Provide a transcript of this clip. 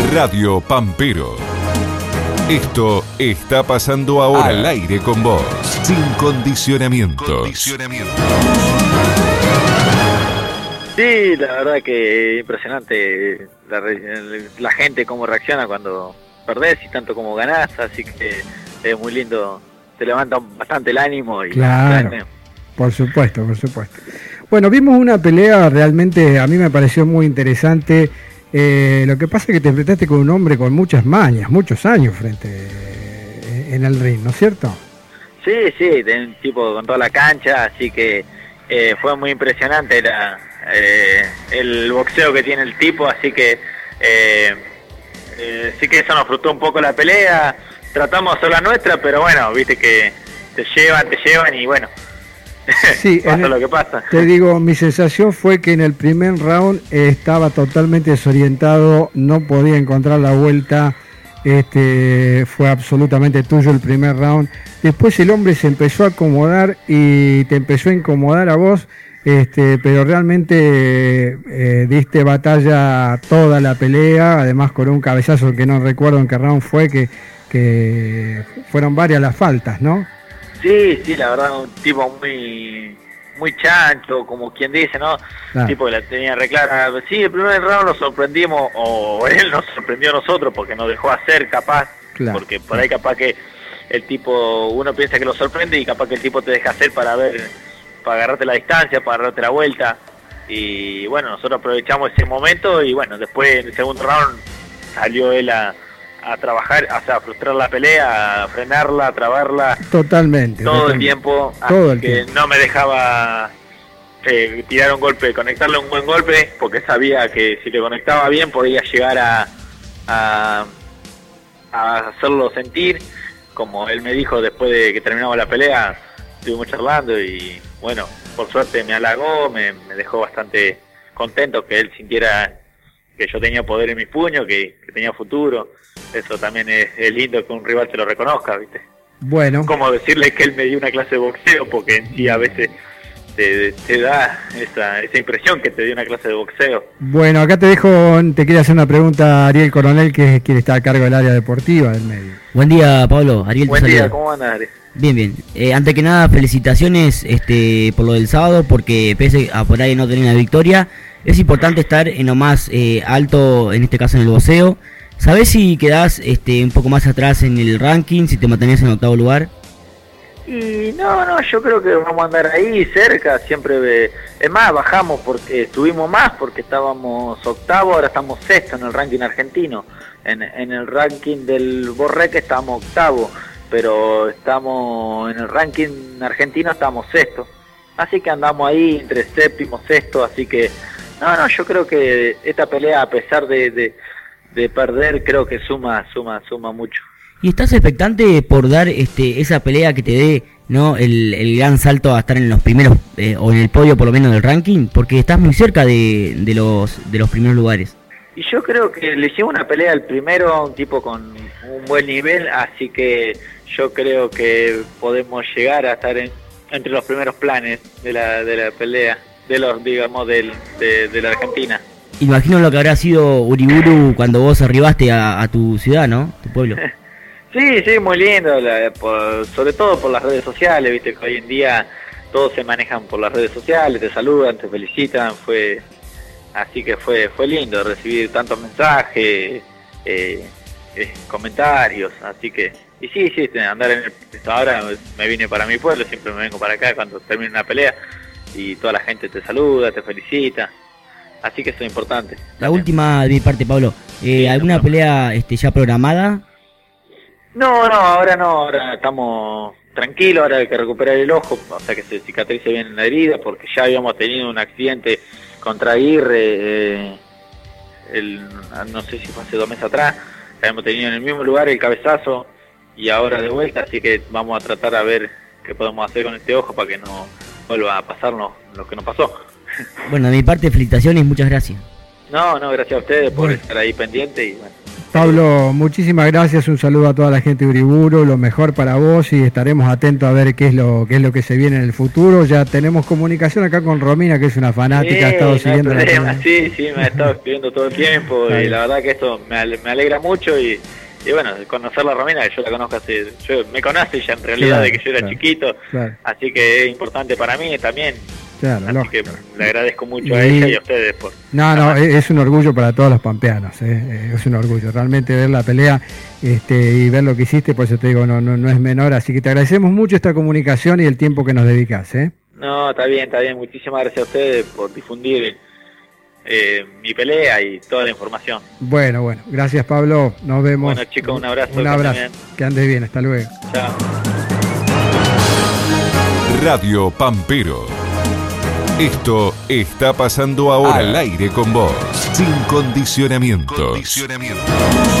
Radio Pampero. Esto está pasando ahora al aire con vos, sin condicionamientos. Sí, la verdad que impresionante la gente cómo reacciona cuando perdés y tanto como ganás, así que es muy lindo, te levanta bastante el ánimo. Y claro, por supuesto. Bueno, vimos una pelea realmente, a mí me pareció muy interesante. Lo que pasa es que te enfrentaste con un hombre con muchas mañas, muchos años en el ring, ¿no es cierto? Sí, de un tipo con toda la cancha, así que fue muy impresionante el boxeo que tiene el tipo, así que sí que eso nos frustró un poco la pelea. Tratamos de hacer la nuestra, pero bueno, viste que te llevan y bueno, sí, pasa lo que pasa. Te digo, mi sensación fue que en el primer round estaba totalmente desorientado, no podía encontrar la vuelta, fue absolutamente tuyo el primer round. Después el hombre se empezó a acomodar y te empezó a incomodar a vos, pero realmente diste batalla toda la pelea, además con un cabezazo que no recuerdo en qué round fue, que fueron varias las faltas, ¿no? Sí, la verdad, un tipo muy chancho, como quien dice, ¿no? Claro. Tipo que la tenía reclara. Sí, el primer round lo sorprendimos, o él nos sorprendió a nosotros porque nos dejó hacer capaz, claro, porque por ahí capaz que el tipo, uno piensa que lo sorprende y capaz que el tipo te deja hacer para agarrarte la distancia, para agarrarte la vuelta. Y bueno, nosotros aprovechamos ese momento y bueno, después en el segundo round salió él a trabajar, o sea, a frustrar la pelea, a frenarla, a trabarla. Totalmente. El tiempo, no me dejaba tirar un golpe, conectarle un buen golpe, porque sabía que si le conectaba bien podía llegar a hacerlo sentir, como él me dijo después de que terminamos la pelea, estuvimos charlando y bueno, por suerte me halagó, me dejó bastante contento que él sintiera que yo tenía poder en mis puños, que tenía futuro. Eso también es lindo que un rival te lo reconozca, ¿viste? Bueno. Como decirle que él me dio una clase de boxeo, porque en sí a veces te da esa impresión que te dio una clase de boxeo. Bueno, acá te quiere hacer una pregunta Ariel Coronel, que quien está a cargo del área deportiva del medio. Buen día, Pablo. Ariel, buen día, ¿cómo andas, Ariel? Bien. Antes que nada, felicitaciones por lo del sábado, porque pese a por ahí no tener una victoria, es importante estar en lo más alto, en este caso en el boxeo. ¿Sabés si quedás un poco más atrás en el ranking, si te mantenés en octavo lugar? Y no, yo creo que vamos a andar ahí cerca, siempre. Es más, bajamos porque estuvimos más, porque estábamos octavo, ahora estamos sexto en el ranking argentino. En el ranking del Borreque estamos octavo, pero estamos en el ranking argentino estamos sexto. Así que andamos ahí entre séptimo, sexto, así que yo creo que esta pelea, a pesar de perder, creo que suma mucho. ¿Y estás expectante por dar esa pelea que te dé, no, el gran salto a estar en los primeros o en el podio por lo menos del ranking? Porque estás muy cerca de los primeros lugares. Y yo creo que le hicimos una pelea al primero a un tipo con un buen nivel, así que yo creo que podemos llegar a estar entre los primeros planes de la pelea, de la Argentina. Imagino lo que habrá sido Uriburu cuando vos arribaste a tu ciudad, ¿no? Tu pueblo. Sí, muy lindo, sobre todo por las redes sociales, viste que hoy en día todos se manejan por las redes sociales, te saludan, te felicitan, así que fue lindo recibir tantos mensajes, comentarios, así que, y sí, andar ahora me vine para mi pueblo, siempre me vengo para acá cuando termina una pelea y toda la gente te saluda, te felicita. Así que eso es importante. La última de mi parte, Pablo. ¿Alguna pelea ya programada? No, ahora estamos tranquilos, ahora hay que recuperar el ojo, o sea que se cicatrice bien la herida, porque ya habíamos tenido un accidente contra Aguirre, no sé si fue hace 2 meses atrás, habíamos tenido en el mismo lugar el cabezazo y ahora de vuelta, así que vamos a tratar a ver qué podemos hacer con este ojo para que no vuelva a pasarnos lo que nos pasó. Bueno, de mi parte, felicitaciones y muchas gracias. No, gracias a ustedes por estar ahí pendiente y bueno. Pablo, muchísimas gracias, un saludo a toda la gente de Uriburu, lo mejor para vos y estaremos atentos a ver qué es lo que se viene en el futuro. Ya tenemos comunicación acá con Romina, que es una fanática, ha estado siguiendo sí, me ha estado escribiendo todo el tiempo y la verdad que esto me alegra mucho y bueno, conocer a Romina, que yo la conozco me conoce ya en realidad de que yo era chiquito, así que es importante para mí también. Claro, así que le agradezco mucho a ella y a ustedes por... No, es un orgullo para todos los pampeanos, es un orgullo, realmente ver la pelea y ver lo que hiciste, por eso te digo, no es menor, así que te agradecemos mucho esta comunicación y el tiempo que nos dedicas. No, está bien, muchísimas gracias a ustedes por difundir mi pelea y toda la información. Bueno, gracias Pablo, nos vemos. Bueno chicos, un abrazo. Un abrazo, que andes bien, hasta luego. Chao. Radio Pampero. Esto está pasando ahora al aire con vos, sin condicionamientos.